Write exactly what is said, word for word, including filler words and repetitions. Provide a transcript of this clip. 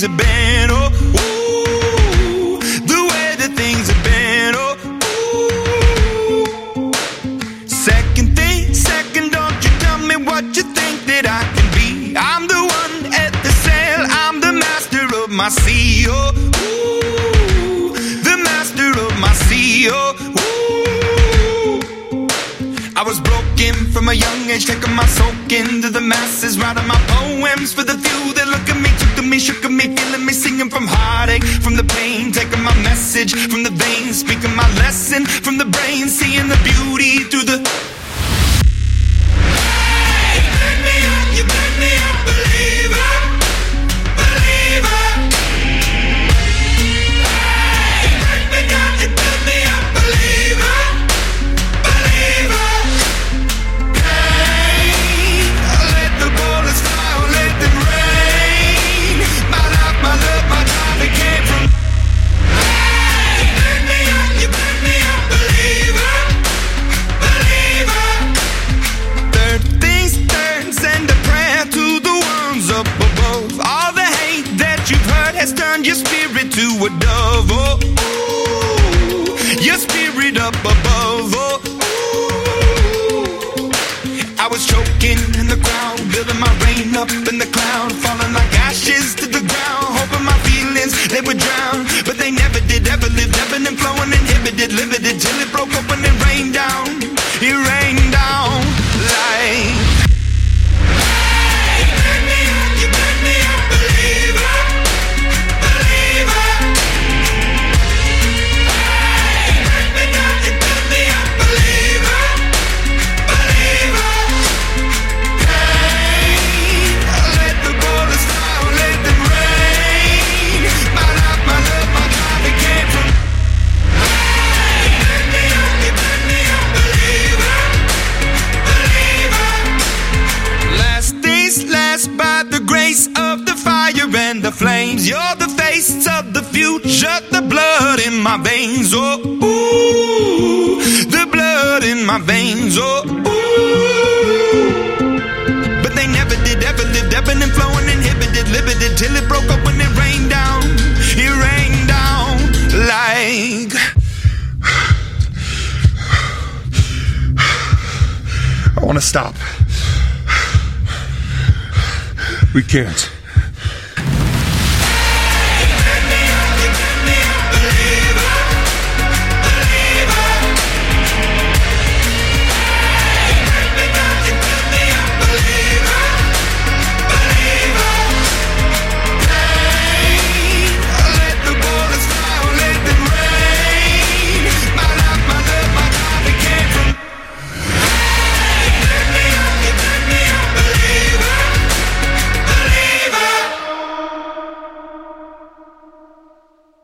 have been. Oh, ooh, the way that things have been. Oh, ooh. Second thing, second, don't you tell me what you think that I can be. I'm the one at the sail, I'm the master of my sea. Oh, ooh, the master of my sea. Oh, ooh. I was broken from a young age, taking my soak into the masses, writing my poems for the few that look at me, took to me, shook at me, feeling me, singing from heartache, from the pain, taking my message from the veins, speaking my lesson from the brain, seeing the beauty through the. Hey, you pick me up, you pick me up, believer, believer. Hey, you break me down, you build me up, believer, believer. Turn your spirit to a dove, oh, ooh, your spirit up above, oh, ooh. I was choking in the crowd, building my rain up in the cloud, falling like ashes to the ground, hoping my feelings, they would drown, but they never did, ever lived, ebbing and flowing, inhibited, limited, till it broke open and rained down, it rained down like. Hey, you pick me up, you pick me up, believer. And the flames, you're the face of the future, the blood in my veins, oh, ooh, the blood in my veins, oh, ooh. But they never did, ever lived, ebbing and flowing, inhibited, limited, till it broke up when it rained down, it rained down like. I want to stop. We can't.